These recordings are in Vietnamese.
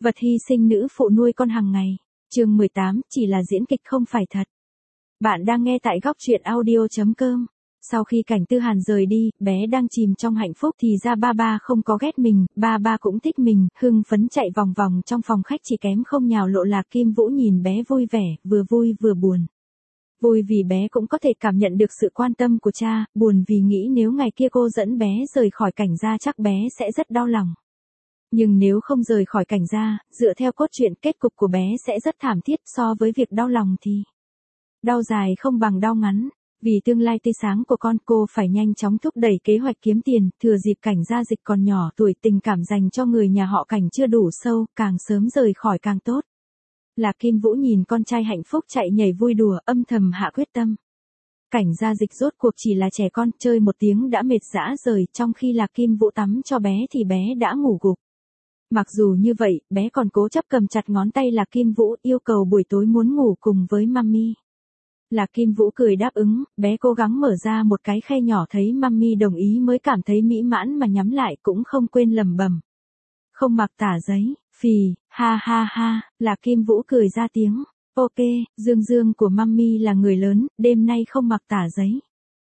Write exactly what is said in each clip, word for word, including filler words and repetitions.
Vật hy sinh nữ phụ nuôi con hàng ngày. Chương mười tám, chỉ là diễn kịch không phải thật. Bạn đang nghe tại góc truyện audio chấm com. Sau khi Cảnh Tư Hàn rời đi, bé đang chìm trong hạnh phúc thì ra ba ba không có ghét mình, ba ba cũng thích mình, hưng phấn chạy vòng vòng trong phòng khách chỉ kém không nhào lộ Lạc Kim Vũ nhìn bé vui vẻ, vừa vui vừa buồn. Vui vì bé cũng có thể cảm nhận được sự quan tâm của cha, buồn vì nghĩ nếu ngày kia cô dẫn bé rời khỏi Cảnh gia chắc bé sẽ rất đau lòng. Nhưng nếu không rời khỏi Cảnh gia, dựa theo cốt truyện kết cục của bé sẽ rất thảm thiết, so với việc đau lòng thì đau dài không bằng đau ngắn. Vì tương lai tươi sáng của con, cô phải nhanh chóng thúc đẩy kế hoạch kiếm tiền, thừa dịp Cảnh gia Dịch còn nhỏ tuổi, tình cảm dành cho người nhà họ Cảnh chưa đủ sâu, càng sớm rời khỏi càng tốt. Lạc Kim Vũ nhìn con trai hạnh phúc chạy nhảy vui đùa, âm thầm hạ quyết tâm. Cảnh gia Dịch rốt cuộc chỉ là trẻ con, chơi một tiếng đã mệt rã rời, trong khi Lạc Kim Vũ tắm cho bé thì bé đã ngủ gục. Mặc dù như vậy, bé còn cố chấp cầm chặt ngón tay Lạc Kim Vũ, yêu cầu buổi tối muốn ngủ cùng với mummy. Lạc Kim Vũ cười đáp ứng, bé cố gắng mở ra một cái khe nhỏ, thấy mummy đồng ý mới cảm thấy mỹ mãn mà nhắm lại cũng không quên lẩm bẩm. Không mặc tả giấy, phì, ha ha ha, Lạc Kim Vũ cười ra tiếng, ok, Dương Dương của mummy là người lớn, đêm nay không mặc tả giấy.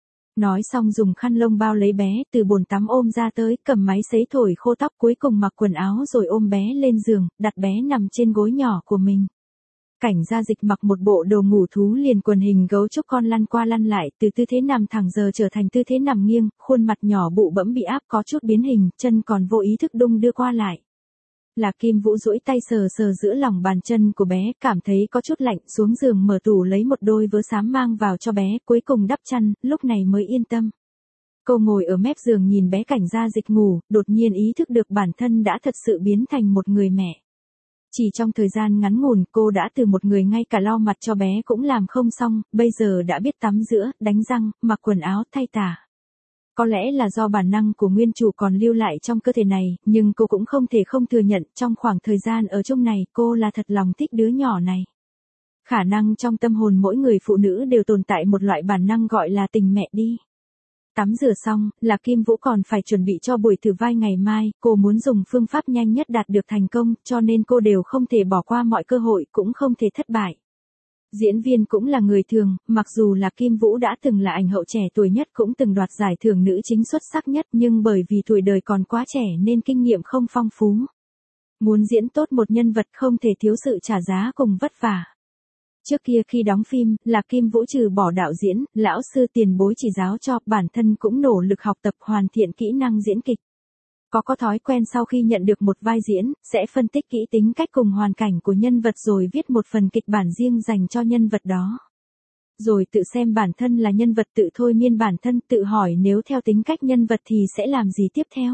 Nói xong dùng khăn lông bao lấy bé, từ bồn tắm ôm ra tới, cầm máy sấy thổi khô tóc, cuối cùng mặc quần áo rồi ôm bé lên giường, đặt bé nằm trên gối nhỏ của mình. Cảnh gia Dịch mặc một bộ đồ ngủ thú liền quần hình gấu trúc con lăn qua lăn lại, từ tư thế nằm thẳng giờ trở thành tư thế nằm nghiêng, khuôn mặt nhỏ bụ bẫm bị áp có chút biến hình, chân còn vô ý thức đung đưa qua lại. Lạc Kim Vũ duỗi tay sờ sờ giữa lòng bàn chân của bé, cảm thấy có chút lạnh, xuống giường mở tủ lấy một đôi vớ xám mang vào cho bé, cuối cùng đắp chăn, lúc này mới yên tâm. Cô ngồi ở mép giường nhìn bé Cảnh gia Dịch ngủ, đột nhiên ý thức được bản thân đã thật sự biến thành một người mẹ. Chỉ trong thời gian ngắn ngủn, cô đã từ một người ngay cả lau mặt cho bé cũng làm không xong, bây giờ đã biết tắm rửa, đánh răng, mặc quần áo, thay tả. Có lẽ là do bản năng của nguyên chủ còn lưu lại trong cơ thể này, nhưng cô cũng không thể không thừa nhận, trong khoảng thời gian ở chung này, cô là thật lòng thích đứa nhỏ này. Khả năng trong tâm hồn mỗi người phụ nữ đều tồn tại một loại bản năng gọi là tình mẹ đi. Tắm rửa xong, Lạc Kim Vũ còn phải chuẩn bị cho buổi thử vai ngày mai, cô muốn dùng phương pháp nhanh nhất đạt được thành công, cho nên cô đều không thể bỏ qua mọi cơ hội, cũng không thể thất bại. Diễn viên cũng là người thường, mặc dù Lạc Kim Vũ đã từng là ảnh hậu trẻ tuổi nhất, cũng từng đoạt giải thưởng nữ chính xuất sắc nhất, nhưng bởi vì tuổi đời còn quá trẻ nên kinh nghiệm không phong phú. Muốn diễn tốt một nhân vật không thể thiếu sự trả giá cùng vất vả. Trước kia khi đóng phim, Lạc Kim Vũ trừ bỏ đạo diễn, lão sư tiền bối chỉ giáo cho, bản thân cũng nỗ lực học tập hoàn thiện kỹ năng diễn kịch. Có có thói quen sau khi nhận được một vai diễn, sẽ phân tích kỹ tính cách cùng hoàn cảnh của nhân vật rồi viết một phần kịch bản riêng dành cho nhân vật đó. Rồi tự xem bản thân là nhân vật, tự thôi miên bản thân, tự hỏi nếu theo tính cách nhân vật thì sẽ làm gì tiếp theo.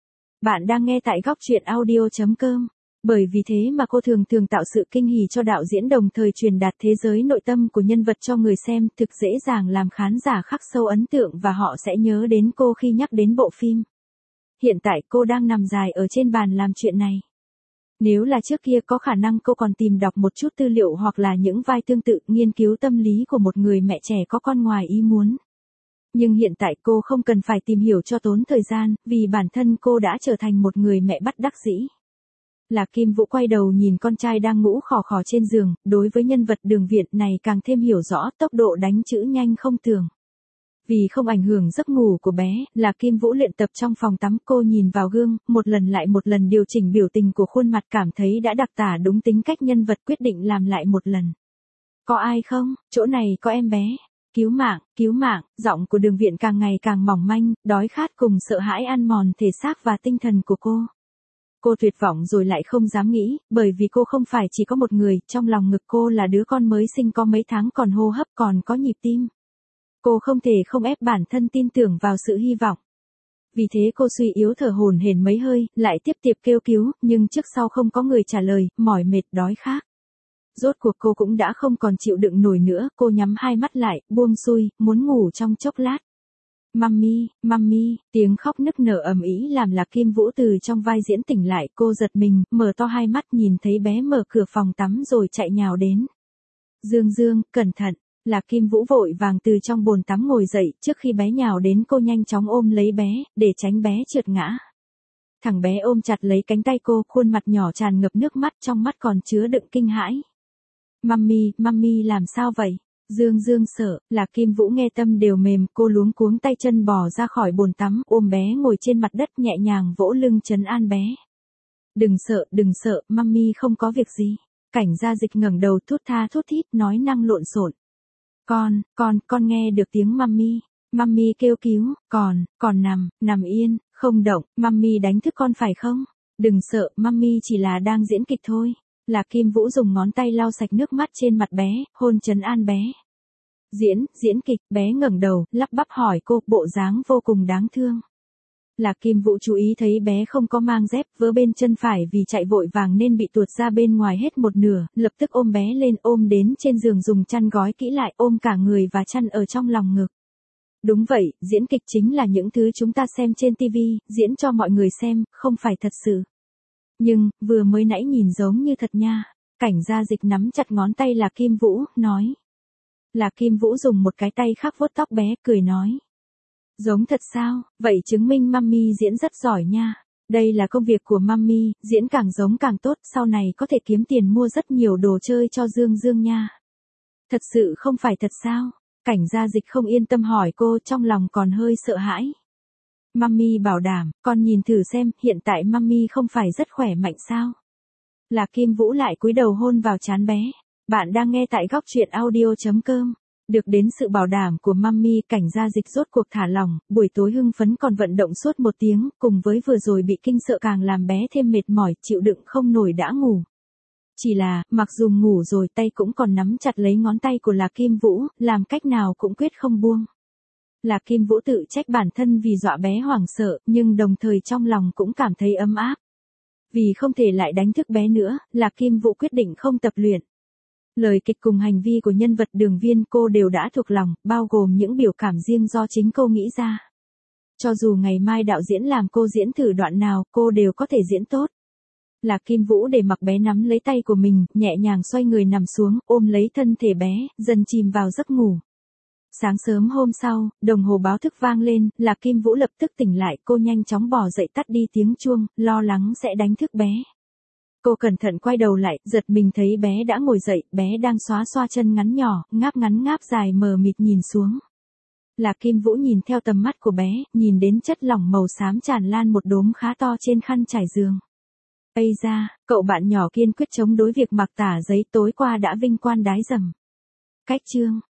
Bạn đang nghe tại góc truyện audio chấm com. Bởi vì thế mà cô thường thường tạo sự kinh hỉ cho đạo diễn, đồng thời truyền đạt thế giới nội tâm của nhân vật cho người xem, thực dễ dàng làm khán giả khắc sâu ấn tượng và họ sẽ nhớ đến cô khi nhắc đến bộ phim. Hiện tại cô đang nằm dài ở trên bàn làm chuyện này. Nếu là trước kia có khả năng cô còn tìm đọc một chút tư liệu hoặc là những vai tương tự, nghiên cứu tâm lý của một người mẹ trẻ có con ngoài ý muốn. Nhưng hiện tại cô không cần phải tìm hiểu cho tốn thời gian, vì bản thân cô đã trở thành một người mẹ bất đắc dĩ. Lạc Kim Vũ quay đầu nhìn con trai đang ngủ khò khò trên giường, đối với nhân vật Đường Viện này càng thêm hiểu rõ, tốc độ đánh chữ nhanh không tưởng. Vì không ảnh hưởng giấc ngủ của bé, Lạc Kim Vũ luyện tập trong phòng tắm, cô nhìn vào gương, một lần lại một lần điều chỉnh biểu tình của khuôn mặt, cảm thấy đã đặc tả đúng tính cách nhân vật, quyết định làm lại một lần. Có ai không? Chỗ này có em bé. Cứu mạng, cứu mạng, giọng của Đường Viện càng ngày càng mỏng manh, đói khát cùng sợ hãi ăn mòn thể xác và tinh thần của cô. Cô tuyệt vọng rồi lại không dám nghĩ, bởi vì cô không phải chỉ có một người, trong lòng ngực cô là đứa con mới sinh có mấy tháng, còn hô hấp, còn có nhịp tim. Cô không thể không ép bản thân tin tưởng vào sự hy vọng. Vì thế cô suy yếu thở hổn hển mấy hơi, lại tiếp tục kêu cứu, nhưng trước sau không có người trả lời, mỏi mệt đói khát. Rốt cuộc cô cũng đã không còn chịu đựng nổi nữa, cô nhắm hai mắt lại, buông xuôi, muốn ngủ trong chốc lát. Mummy, mummy, tiếng khóc nức nở ầm ĩ làm Lạc Kim Vũ từ trong vai diễn tỉnh lại, cô giật mình, mở to hai mắt nhìn thấy bé mở cửa phòng tắm rồi chạy nhào đến. Dương Dương, cẩn thận, Lạc Kim Vũ vội vàng từ trong bồn tắm ngồi dậy, trước khi bé nhào đến cô nhanh chóng ôm lấy bé, để tránh bé trượt ngã. Thằng bé ôm chặt lấy cánh tay cô, khuôn mặt nhỏ tràn ngập nước mắt, trong mắt còn chứa đựng kinh hãi. Mummy, mummy làm sao vậy? Dương Dương sợ, Lạc Kim Vũ nghe tâm đều mềm, cô luống cuống tay chân bò ra khỏi bồn tắm, ôm bé ngồi trên mặt đất nhẹ nhàng vỗ lưng trấn an bé. Đừng sợ, đừng sợ, mummy không có việc gì. Cảnh Gia Dịch ngẩng đầu thút tha thút thít nói năng lộn xộn. Con, con, con nghe được tiếng mummy. Mummy kêu cứu, còn, còn nằm, nằm yên, không động, mummy đánh thức con phải không? Đừng sợ, mummy chỉ là đang diễn kịch thôi. Lạc Kim Vũ dùng ngón tay lau sạch nước mắt trên mặt bé, hôn trấn an bé. Diễn, diễn kịch, bé ngẩng đầu, lắp bắp hỏi cô, bộ dáng vô cùng đáng thương. Lạc Kim Vũ chú ý thấy bé không có mang dép, vớ bên chân phải vì chạy vội vàng nên bị tuột ra bên ngoài hết một nửa, lập tức ôm bé lên, ôm đến trên giường dùng chăn gói kỹ lại, ôm cả người và chăn ở trong lòng ngực. Đúng vậy, diễn kịch chính là những thứ chúng ta xem trên ti vi, diễn cho mọi người xem, không phải thật sự. Nhưng, vừa mới nãy nhìn giống như thật nha. Cảnh Gia Dịch nắm chặt ngón tay Lạc Kim Vũ, nói. Lạc Kim Vũ dùng một cái tay khác vuốt tóc bé, cười nói. Giống thật sao, vậy chứng minh mummy diễn rất giỏi nha. Đây là công việc của mummy, diễn càng giống càng tốt, sau này có thể kiếm tiền mua rất nhiều đồ chơi cho Dương Dương nha. Thật sự không phải thật sao? Cảnh Gia Dịch không yên tâm hỏi cô, trong lòng còn hơi sợ hãi. Mummy bảo đảm, con nhìn thử xem, hiện tại mummy không phải rất khỏe mạnh sao? Lạc Kim Vũ lại cúi đầu hôn vào trán bé. Bạn đang nghe tại góc truyện audio chấm com. Được đến sự bảo đảm của mummy, Cảnh Gia Dịch rốt cuộc thả lỏng, buổi tối hưng phấn còn vận động suốt một tiếng, cùng với vừa rồi bị kinh sợ càng làm bé thêm mệt mỏi, chịu đựng không nổi đã ngủ. Chỉ là, mặc dù ngủ rồi tay cũng còn nắm chặt lấy ngón tay của Lạc Kim Vũ, làm cách nào cũng quyết không buông. Lạc Kim Vũ tự trách bản thân vì dọa bé hoảng sợ, nhưng đồng thời trong lòng cũng cảm thấy ấm áp. Vì không thể lại đánh thức bé nữa, Lạc Kim Vũ quyết định không tập luyện. Lời kịch cùng hành vi của nhân vật Đường Viên cô đều đã thuộc lòng, bao gồm những biểu cảm riêng do chính cô nghĩ ra. Cho dù ngày mai đạo diễn làm cô diễn thử đoạn nào, cô đều có thể diễn tốt. Lạc Kim Vũ để mặc bé nắm lấy tay của mình, nhẹ nhàng xoay người nằm xuống, ôm lấy thân thể bé, dần chìm vào giấc ngủ. Sáng sớm hôm sau, đồng hồ báo thức vang lên, Lạc Kim Vũ lập tức tỉnh lại, cô nhanh chóng bỏ dậy tắt đi tiếng chuông, lo lắng sẽ đánh thức bé. Cô cẩn thận quay đầu lại, giật mình thấy bé đã ngồi dậy, bé đang xoa xoa chân ngắn nhỏ, ngáp ngắn ngáp dài mờ mịt nhìn xuống. Lạc Kim Vũ nhìn theo tầm mắt của bé, nhìn đến chất lỏng màu xám tràn lan một đốm khá to trên khăn trải giường. Ây da, cậu bạn nhỏ kiên quyết chống đối việc mặc tả giấy tối qua đã vinh quang đái dầm. Cách chương